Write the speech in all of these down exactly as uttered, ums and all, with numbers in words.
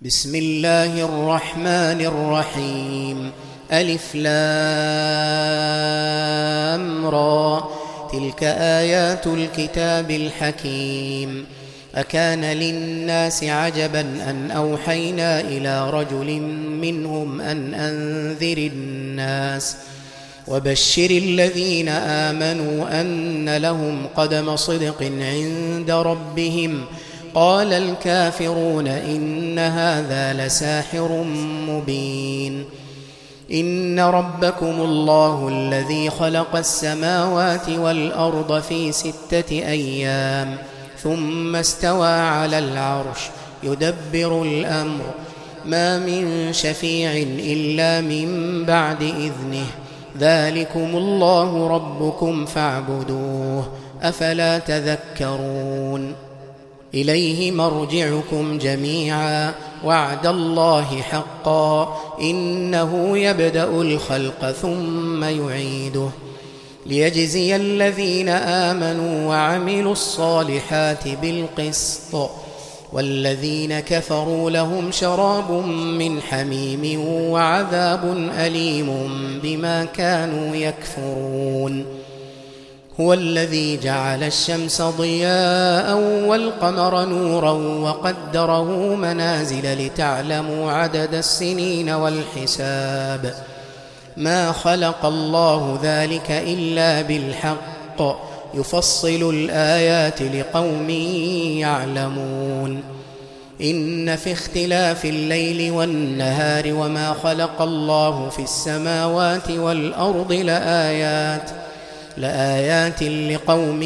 بسم الله الرحمن الرحيم. ألف لام را، تلك آيات الكتاب الحكيم. أكان للناس عجبا أن أوحينا إلى رجل منهم أن أنذر الناس وبشر الذين آمنوا أن لهم قدم صدق عند ربهم. قال الكافرون إن هذا لساحر مبين. إن ربكم الله الذي خلق السماوات والأرض في ستة أيام ثم استوى على العرش يدبر الأمر، ما من شفيع إلا من بعد إذنه، ذلكم الله ربكم فاعبدوه، أفلا تذكرون. إليه مرجعكم جميعا، وعد الله حقا، إنه يبدأ الخلق ثم يعيده، ليجزي الذين آمنوا وعملوا الصالحات بالقسط، والذين كفروا لهم شراب من حميم وعذاب أليم بما كانوا يكفرون. هو الذي جعل الشمس ضياء والقمر نورا وقدره منازل لتعلموا عدد السنين والحساب، ما خلق الله ذلك إلا بالحق، يفصل الآيات لقوم يعلمون. إن في اختلاف الليل والنهار وما خلق الله في السماوات والأرض لآيات لآيات لقوم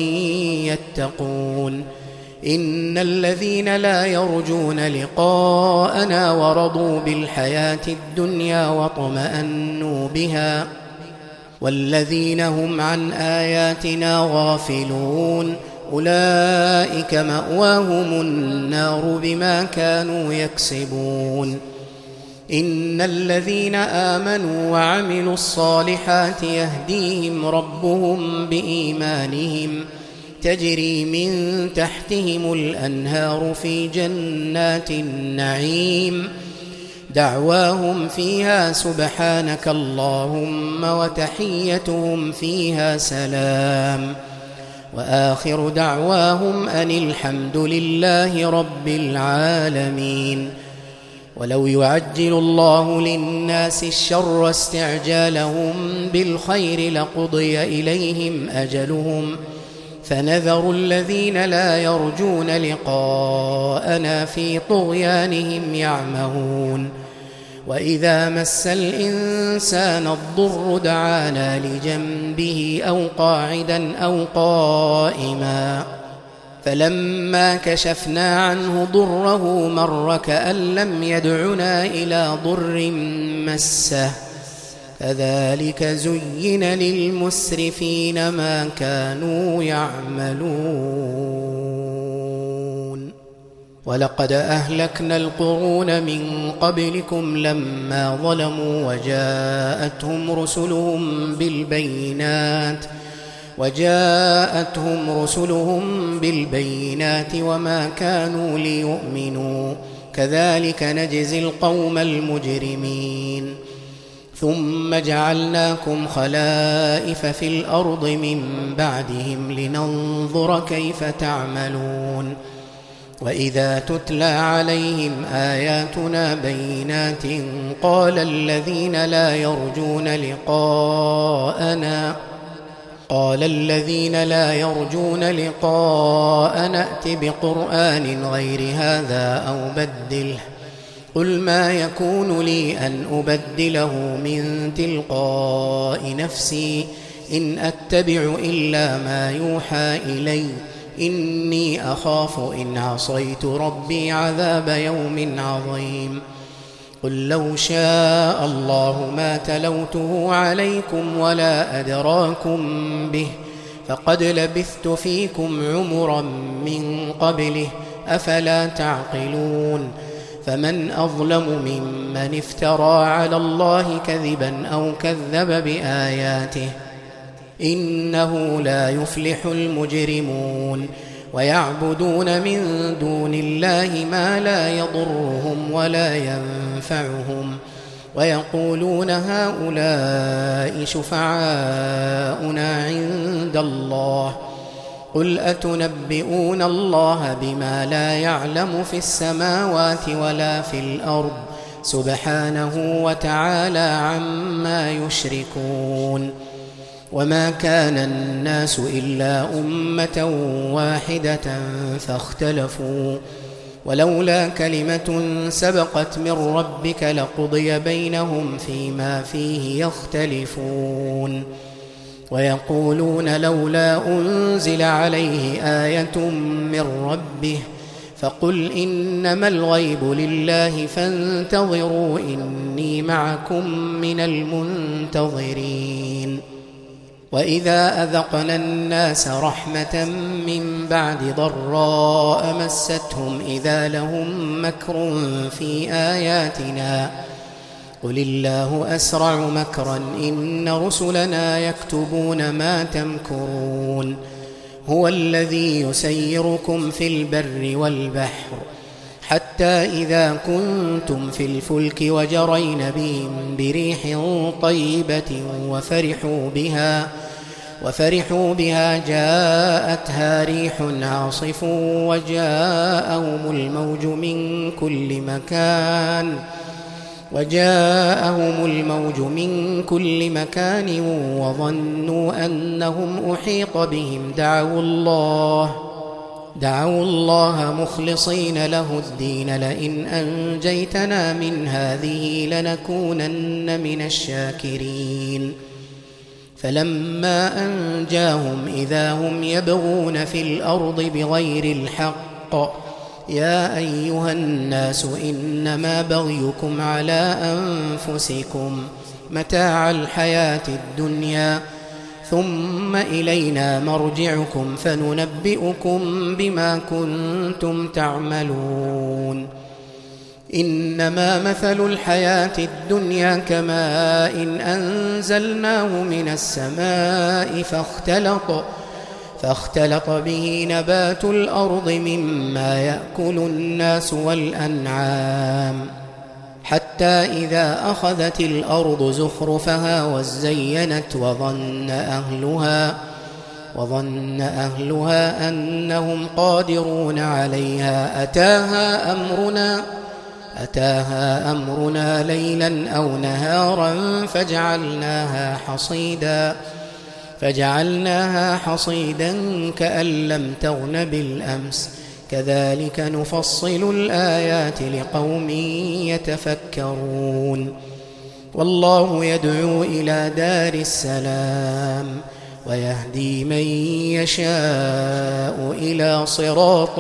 يتقون. إن الذين لا يرجون لقاءنا ورضوا بالحياة الدنيا واطمأنوا بها، والذين هم عن آياتنا غافلون، أولئك مأواهم النار بما كانوا يكسبون. إن الذين آمنوا وعملوا الصالحات يهديهم ربهم بإيمانهم، تجري من تحتهم الأنهار في جنات النعيم، دعواهم فيها سبحانك اللهم وتحيتهم فيها سلام، وآخر دعواهم أن الحمد لله رب العالمين. ولو يعجل الله للناس الشر استعجالهم بالخير لقضي إليهم أجلهم، فنذر الذين لا يرجون لقاءنا في طغيانهم يعمهون. وإذا مس الإنسان الضر دعانا لجنبه أو قاعدا أو قائما، فلما كشفنا عنه ضره مر كأن لم يدعنا إلى ضر مسه، كذلك زين للمسرفين ما كانوا يعملون. ولقد أهلكنا القرون من قبلكم لما ظلموا وجاءتهم رسلهم بالبينات وجاءتهم رسلهم بالبينات وما كانوا ليؤمنوا، كذلك نجزي القوم المجرمين. ثم جعلناكم خلائف في الأرض من بعدهم لننظر كيف تعملون. وإذا تتلى عليهم آياتنا بينات قال الذين لا يرجون لقاءنا قال الذين لا يرجون لقاءنا ائت بقرآن غير هذا أو بدله، قل ما يكون لي أن أبدله من تلقاء نفسي، إن أتبع إلا ما يوحى إلي، إني أخاف إن عصيت ربي عذاب يوم عظيم. قل لو شاء الله ما تلوته عليكم ولا أدراكم به، فقد لبثت فيكم عمرا من قبله، أفلا تعقلون. فمن أظلم ممن افترى على الله كذبا أو كذب بآياته، إنه لا يفلح المجرمون. ويعبدون من دون الله ما لا يضرهم ولا ينفعهم ويقولون هؤلاء شفعاؤنا عند الله قل أتنبئون الله بما لا يعلم في السماوات ولا في الأرض سبحانه وتعالى عما يشركون وما كان الناس إلا أمة واحدة فاختلفوا ولولا كلمة سبقت من ربك لقضي بينهم فيما فيه يختلفون ويقولون لولا أنزل عليه آية من ربه فقل إنما الغيب لله فانتظروا إني معكم من المنتظرين وإذا أذقنا الناس رحمة من بعد ضراء مستهم إذا لهم مكر في آياتنا قل الله أسرع مكرا إن رسلنا يكتبون ما تمكرون هو الذي يسيركم في البر والبحر حتى إذا كنتم في الفلك وجرين بهم بريح طيبة وفرحوا بها وفرحوا بها جاءتها ريح عاصف وجاءهم الموج من كل مكان وجاءهم الموج من كل مكان وظنوا أنهم أحيط بهم دعوا الله دعوا الله مخلصين له الدين لئن أنجيتنا من هذه لنكونن من الشاكرين فلما أنجاهم إذا هم يبغون في الأرض بغير الحق يا أيها الناس إنما بغيكم على أنفسكم متاع الحياة الدنيا ثم إلينا مرجعكم فننبئكم بما كنتم تعملون إنما مثل الحياة الدنيا كماء إن أنزلناه من السماء فاختلط فاختلط به نبات الأرض مما يأكل الناس والأنعام حتى إذا أخذت الأرض زخرفها وزينت وظن أهلها وظن أهلها أنهم قادرون عليها أتاها أمرنا أتاها أمرنا ليلا أو نهارا فجعلناها حصيدا فجعلناها حصيدا كأن لم تغن بالأمس كذلك نفصل الآيات لقوم يتفكرون والله يدعو إلى دار السلام ويهدي من يشاء إلى صراط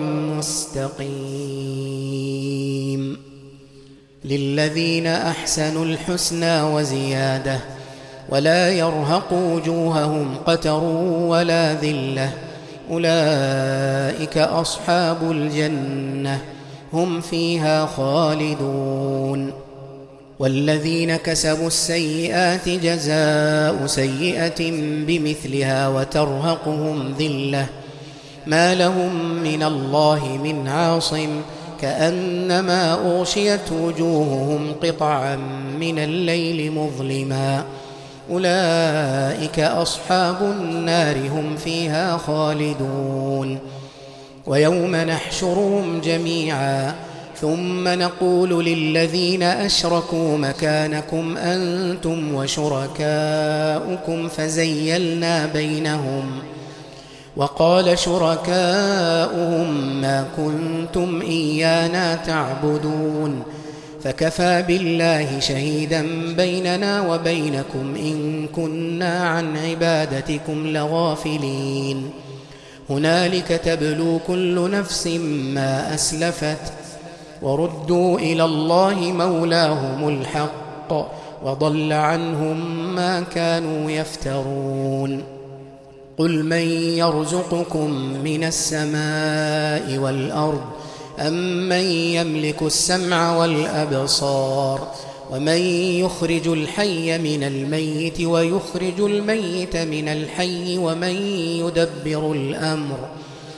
مستقيم للذين أحسنوا الحسنى وزيادة ولا يرهق وجوههم قتر ولا ذلة أولئك أصحاب الجنة هم فيها خالدون والذين كسبوا السيئات جزاء سيئة بمثلها وترهقهم ذلة ما لهم من الله من عاصم كأنما أغشيت وجوههم قطعا من الليل مظلما أولئك أصحاب النار هم فيها خالدون ويوم نحشرهم جميعا ثم نقول للذين أشركوا مكانكم أنتم وشركاؤكم فزيلنا بينهم وقال شركاؤهم ما كنتم إيانا تعبدون فكفى بالله شهيدا بيننا وبينكم إن كنا عن عبادتكم لغافلين هنالك تبلو كل نفس ما أسلفت وردوا إلى الله مولاهم الحق وضل عنهم ما كانوا يفترون قل من يرزقكم من السماء والأرض أمن يملك السمع والأبصار ومن يخرج الحي من الميت ويخرج الميت من الحي ومن يدبر الأمر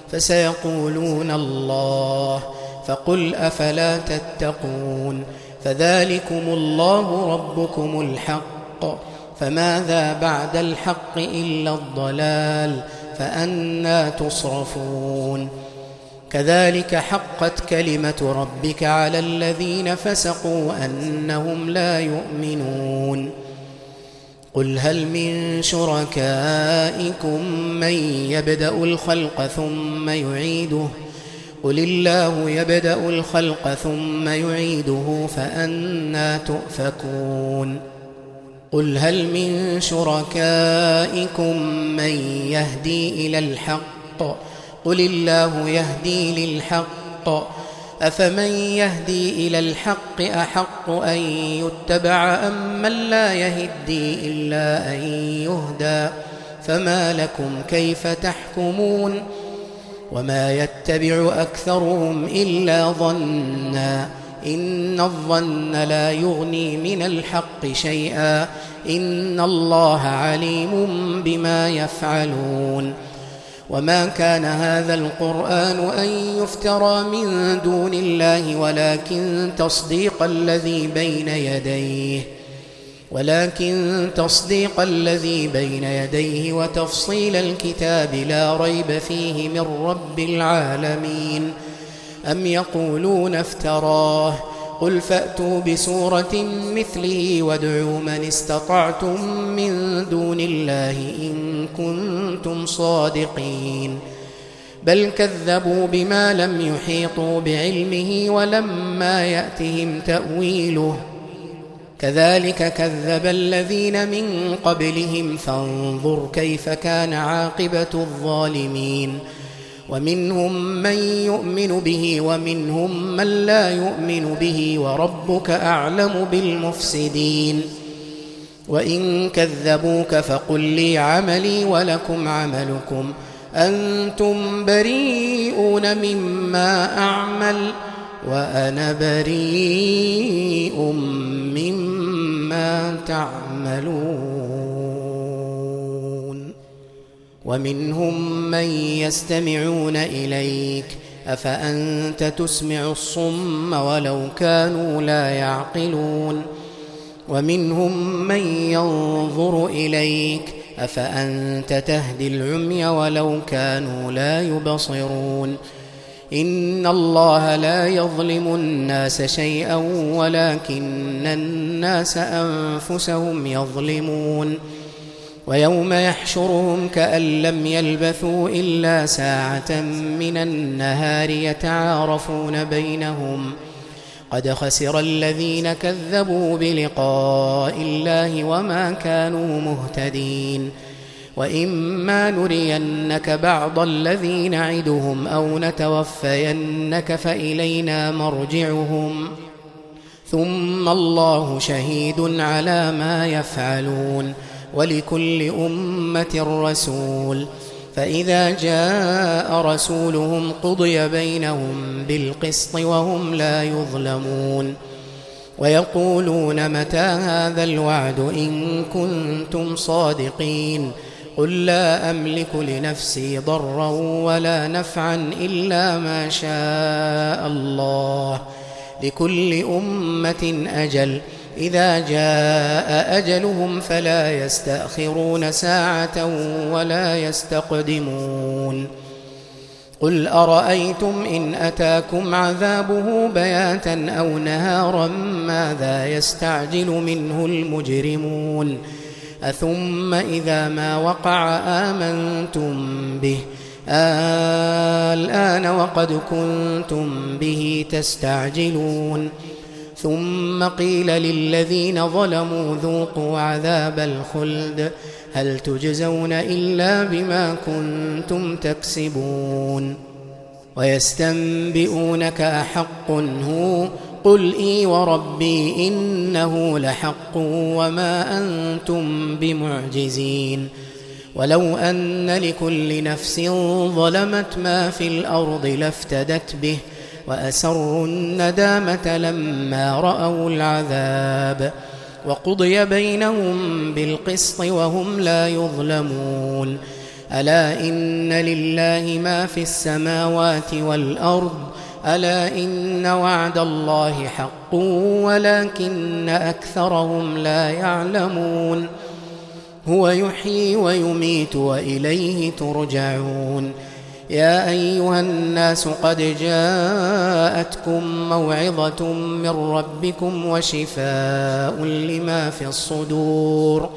فسيقولون الله، فقل أفلا تتقون؟ فذلكم الله ربكم الحق، فماذا بعد الحق إلا الضلال، فأنى تصرفون؟ كذلك حقت كلمة ربك على الذين فسقوا أنهم لا يؤمنون. قل هل من شركائكم من يبدأ الخلق ثم يعيده؟ قل الله يبدأ الخلق ثم يعيده فأنى تؤفكون. قل هل من شركائكم من يهدي إلى الحق؟ قل الله يهدي للحق، أفمن يهدي إلى الحق أحق أن يتبع أم من لا يهدي إلا أن يهدى؟ فما لكم كيف تحكمون؟ وما يتبع أكثرهم إلا ظنا، إن الظن لا يغني من الحق شيئا، إن الله عليم بما يفعلون. وما كان هذا القرآن أن يفترى من دون الله، ولكن تصديق الذي بين يديه ولكن تصديق الذي بين يديه وتفصيل الكتاب لا ريب فيه من رب العالمين. أم يقولون افتراه؟ قل فأتوا بسورة مثله وادعوا من استطعتم من دون الله إن كنتم صادقين. بل كذبوا بما لم يحيطوا بعلمه ولما يأتهم تأويله، كذلك كذب الذين من قبلهم فانظر كيف كان عاقبة الظالمين. ومنهم من يؤمن به ومنهم من لا يؤمن به، وربك أعلم بالمفسدين. وإن كذبوك فقل لي عملي ولكم عملكم، أنتم بريئون مما أعمل وأنا بريء مما تعملون. ومنهم من يستمعون إليك، أفأنت تسمع الصم ولو كانوا لا يعقلون؟ ومنهم من ينظر إليك، أفأنت تهدي العمي ولو كانوا لا يبصرون؟ إن الله لا يظلم الناس شيئا ولكن الناس أنفسهم يظلمون. ويوم يحشرهم كأن لم يلبثوا إلا ساعة من النهار يتعارفون بينهم قد خسر الذين كذبوا بلقاء الله وما كانوا مهتدين. وإما نرينك بعض الذي نعدهم أو نتوفينك فإلينا مرجعهم ثم الله شهيد على ما يفعلون، ولكل أمة رسول، فإذا جاء رسولهم قضي بينهم بالقسط وهم لا يظلمون. ويقولون متى هذا الوعد إن كنتم صادقين؟ قل لا أملك لنفسي ضرا ولا نفعا إلا ما شاء الله، لكل أمة أجل، إذا جاء أجلهم فلا يستأخرون ساعة ولا يستقدمون. قل أرأيتم إن أتاكم عذابه بياتا أو نهارا ماذا يستعجل منه المجرمون؟ أثم إذا ما وقع آمنتم به الآن وقد كنتم به تستعجلون؟ ثم قيل للذين ظلموا ذوقوا عذاب الخلد هل تجزون إلا بما كنتم تكسبون. ويستنبئونك أحق هو؟ قل إي وربي إنه لحق وما أنتم بمعجزين. ولو أن لكل نفس ظلمت ما في الأرض لافتدت به وأسروا الندامة لما رأوا العذاب وقضي بينهم بالقسط وهم لا يظلمون. ألا إن لله ما في السماوات والأرض ألا إن وعد الله حق ولكن أكثرهم لا يعلمون هو يحيي ويميت وإليه ترجعون يا أيها الناس قد جاءتكم موعظة من ربكم وشفاء لما في الصدور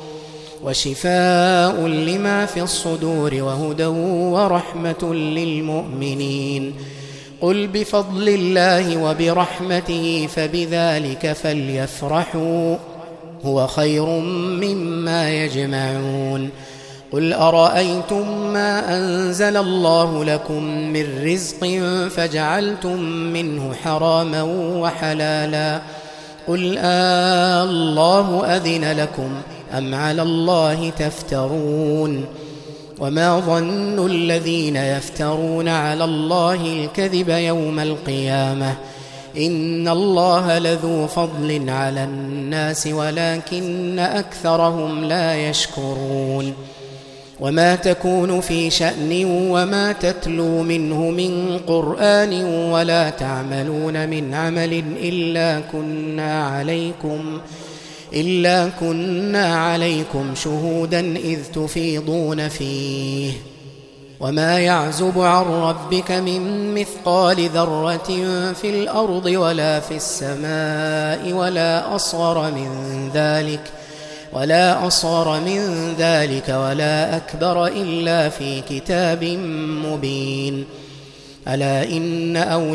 وشفاء لما في الصدور وهدى ورحمة للمؤمنين قل بفضل الله وبرحمته فبذلك فليفرحوا هو خير مما يجمعون قل أرأيتم ما أنزل الله لكم من رزق فجعلتم منه حراما وحلالا قل آه الله أذن لكم أم على الله تفترون وما ظن الذين يفترون على الله الكذب يوم القيامة إن الله لذو فضل على الناس ولكن أكثرهم لا يشكرون وما تكون في شأن وما تتلو منه من قرآن ولا تعملون من عمل إلا كنا عليكم إلا كنا عليكم شهودا إذ تفيضون فيه وما يعزب عن ربك من مثقال ذرة في الأرض ولا في السماء ولا أصغر من ذلك ولا أصغر من ذلك ولا أكبر إلا في كتاب مبين ألا إن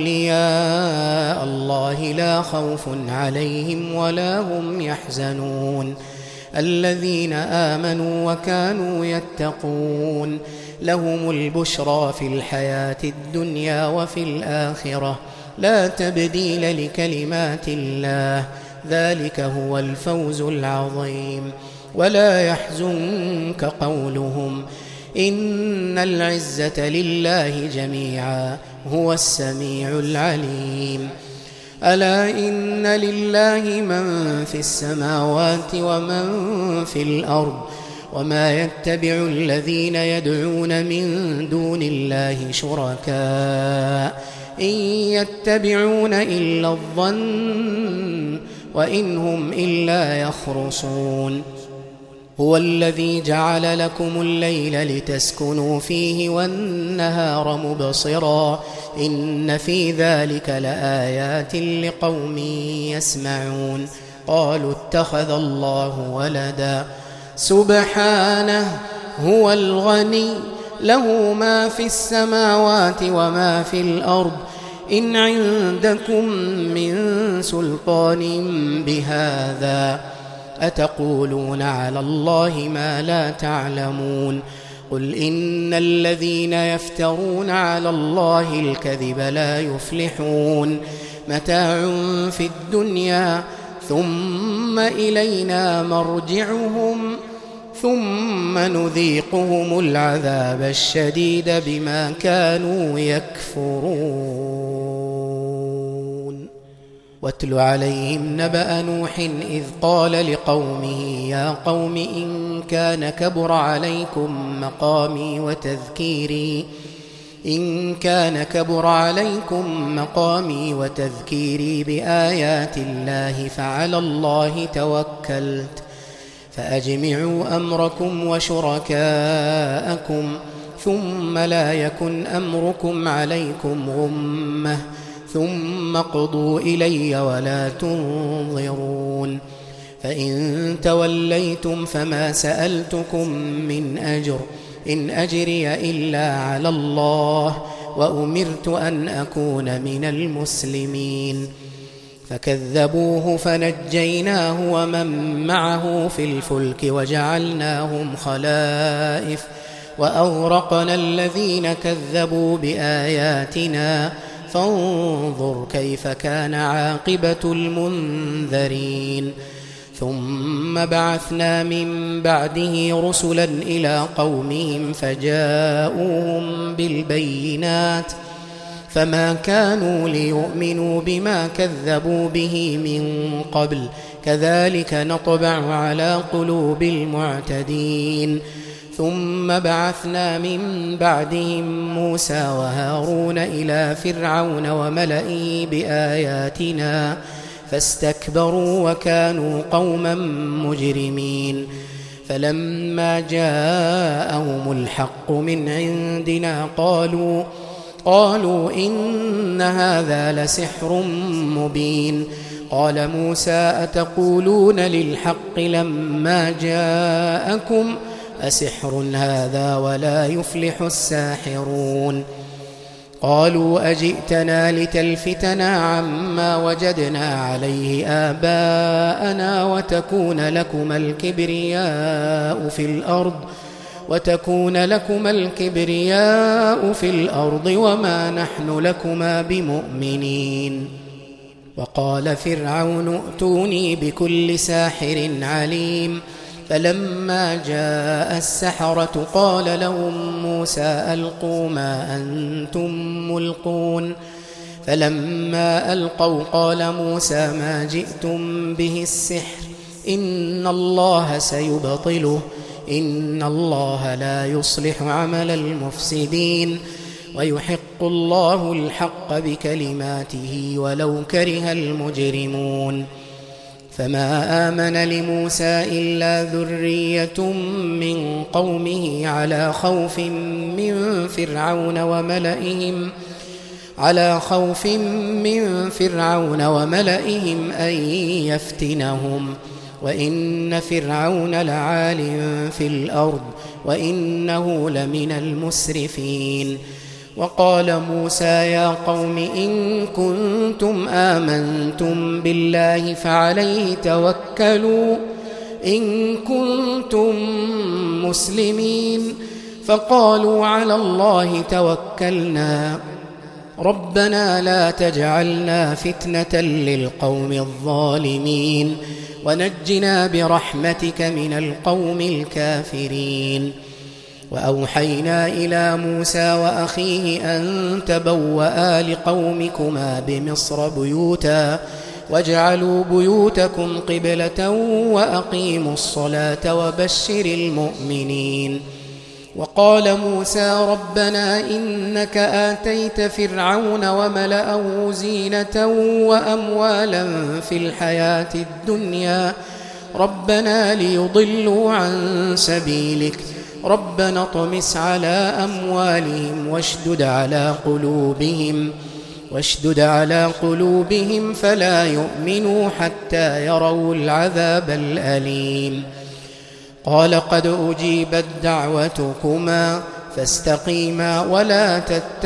أولياء الله لا خوف عليهم ولا هم يحزنون الذين آمنوا وكانوا يتقون لهم البشرى في الحياة الدنيا وفي الآخرة لا تبديل لكلمات الله ذلك هو الفوز العظيم ولا يحزنك قولهم إن العزة لله جميعا هو السميع العليم ألا إن لله من في السماوات ومن في الأرض وما يتبع الذين يدعون من دون الله شركاء إن يتبعون إلا الظن وإن هم إلا يخرصون هو الذي جعل لكم الليل لتسكنوا فيه والنهار مبصرا إن في ذلك لآيات لقوم يسمعون قالوا اتخذ الله ولدا سبحانه هو الغني له ما في السماوات وما في الأرض إن عندكم من سلطان بهذا أتقولون على الله ما لا تعلمون قل إن الذين يفترون على الله الكذب لا يفلحون متاع في الدنيا ثم إلينا مرجعهم ثم نذيقهم العذاب الشديد بما كانوا يكفرون واتل عليهم نبأ نوح إذ قال لقومه يا قوم إن كان كبر عليكم مقامي وتذكيري إن كان كبر عليكم مقامي وتذكيري بآيات الله فعلى الله توكلت فأجمعوا أمركم وشركاءكم ثم لا يكن أمركم عليكم غمة ثم اقضوا إلي ولا تنظرون فإن توليتم فما سألتكم من أجر إن أجري إلا على الله وأمرت أن أكون من المسلمين فكذبوه فنجيناه ومن معه في الفلك وجعلناهم خلائف وأغرقنا الذين كذبوا بآياتنا فانظر كيف كان عاقبة المنذرين ثم بعثنا من بعده رسلا إلى قومهم فجاءوهم بالبينات فما كانوا ليؤمنوا بما كذبوا به من قبل كذلك نطبع على قلوب المعتدين ثم بعثنا من بعدهم موسى وهارون إلى فرعون وملئه بآياتنا فاستكبروا وكانوا قوما مجرمين. فلما جاءهم الحق من عندنا قالوا قالوا إن هذا لسحر مبين. قال موسى أتقولون للحق لما جاءكم أسحر هذا ولا يفلح الساحرون. قالوا أجئتنا لتلفتنا عما وجدنا عليه آباءنا وتكون لكما الكبرياء في الأرض وتكون لكما الكبرياء في الأرض وما نحن لكما بمؤمنين. وقال فرعون ائتوني بكل ساحر عليم. فلما جاء السحرة قال لهم موسى ألقوا ما أنتم ملقون. فلما ألقوا قال موسى ما جئتم به السحر إن الله سيبطله إن الله لا يصلح عمل المفسدين ويحق الله الحق بكلماته ولو كره المجرمون. فما آمن لموسى إلا ذرية من قومه على خوف من فرعون وملئهم على خوف من فرعون وملئهم أن يفتنهم وإن فرعون لعال في الأرض وإنه لمن المسرفين. وقال موسى يا قوم إن كنتم آمنتم بالله فعليه توكلوا إن كنتم مسلمين. فقالوا على الله توكلنا ربنا لا تجعلنا فتنة للقوم الظالمين ونجنا برحمتك من القوم الكافرين. وأوحينا إلى موسى وأخيه أن تبوأ لقومكما بمصر بيوتا واجعلوا بيوتكم قبلة وأقيموا الصلاة وبشر المؤمنين. وقال موسى ربنا إنك آتيت فرعون وملأه زينة وأموالا في الحياة الدنيا ربنا ليضلوا عن سبيلك ربنا اطمس على أموالهم واشدد على قلوبهم واشدد على قلوبهم فلا يؤمنوا حتى يروا العذاب الأليم. قال قد أجيبت دعوتكما فاستقيما ولا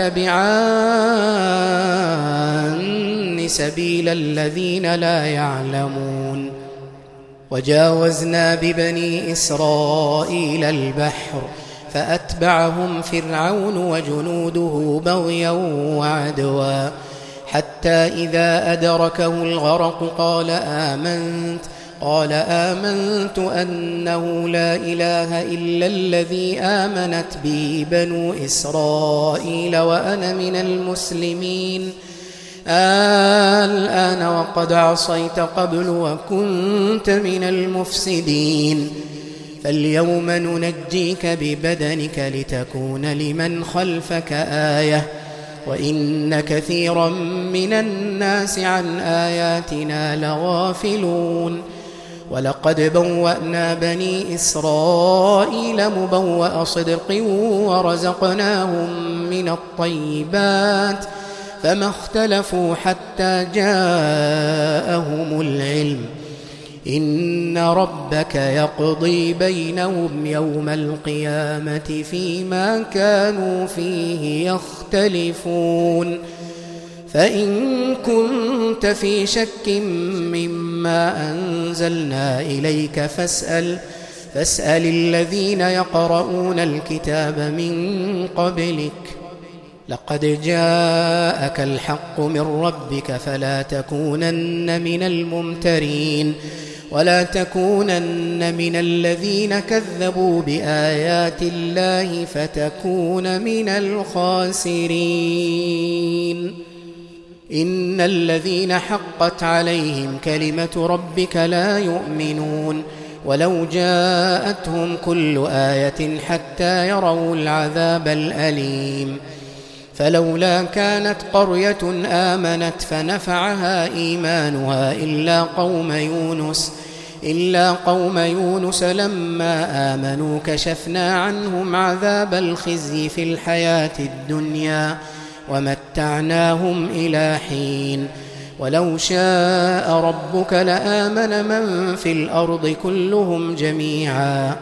تتبعان سبيل الذين لا يعلمون. وجاوزنا ببني إسرائيل البحر فأتبعهم فرعون وجنوده بغيا وعدوا حتى إذا أدركه الغرق قال آمنت قال آمنت أنه لا إله إلا الذي آمنت به بنو إسرائيل وأنا من المسلمين. الآن وقد عصيت قبل وكنت من المفسدين فاليوم ننجيك ببدنك لتكون لمن خلفك آية وإن كثيرا من الناس عن آياتنا لغافلون. ولقد بوأنا بني إسرائيل مبوأ صدق ورزقناهم من الطيبات فما اختلفوا حتى جاءهم العلم إن ربك يقضي بينهم يوم القيامة فيما كانوا فيه يختلفون. فإن كنت في شك مما أنزلنا إليك فاسأل فاسأل الذين يقرؤون الكتاب من قبلك لقد جاءك الحق من ربك فلا تكونن من الممترين ولا تكونن من الذين كذبوا بآيات الله فتكون من الخاسرين. إن الذين حقت عليهم كلمة ربك لا يؤمنون ولو جاءتهم كل آية حتى يروا العذاب الأليم. فلولا كانت قرية آمنت فنفعها إيمانها إلا قوم يونس إلا قوم يونس لما آمنوا كشفنا عنهم عذاب الخزي في الحياة الدنيا ومتعناهم إلى حين. ولو شاء ربك لآمن من في الأرض كلهم جميعا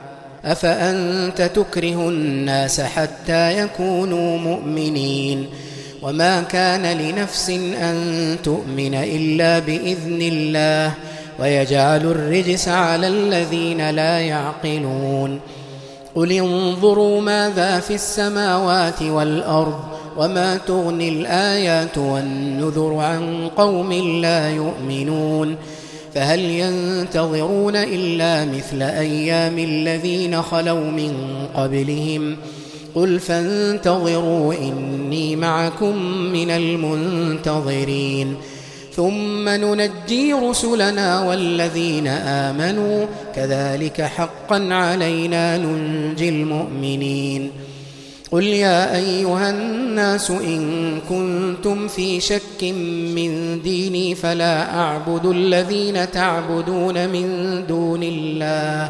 أفأنت تكره الناس حتى يكونوا مؤمنين. وما كان لنفس أن تؤمن إلا بإذن الله ويجعل الرجس على الذين لا يعقلون. قل انظروا ماذا في السماوات والأرض وما تغني الآيات والنذر عن قوم لا يؤمنون. فهل ينتظرون إلا مثل أيام الذين خلوا من قبلهم قل فانتظروا إني معكم من المنتظرين. ثم ننجي رسلنا والذين آمنوا كذلك حقا علينا ننجي المؤمنين. قل يا أيها الناس إن كنتم في شك من ديني فلا أعبد الذين تعبدون من دون الله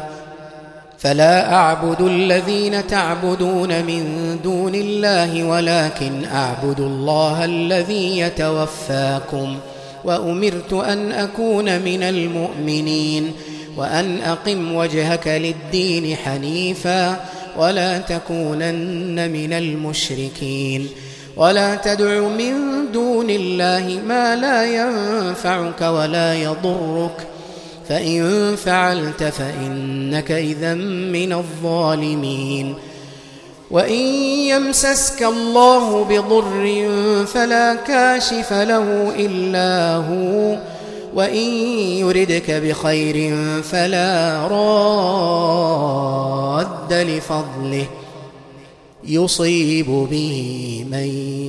فلا أعبد الذين تعبدون من دون الله ولكن أعبد الله الذي يتوفاكم وأمرت أن أكون من المؤمنين وأن أقم وجهك للدين حنيفا ولا تكونن من المشركين. ولا تدع من دون الله ما لا ينفعك ولا يضرك فإن فعلت فإنك إذا من الظالمين. وإن يمسسك الله بضر فلا كاشف له إلا هو وإن يردك بخير فلا راد لفضله يصيب به من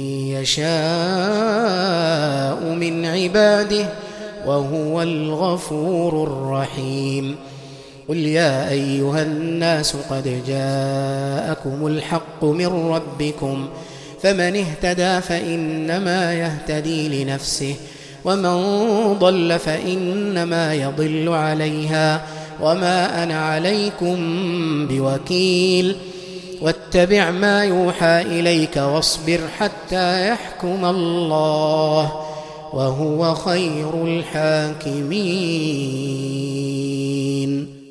يشاء من عباده وهو الغفور الرحيم. قل يا أيها الناس قد جاءكم الحق من ربكم فمن اهتدى فإنما يهتدي لنفسه ومن ضل فإنما يضل عليها وما أنا عليكم بوكيل. واتبع ما يوحى إليك واصبر حتى يحكم الله وهو خير الحاكمين.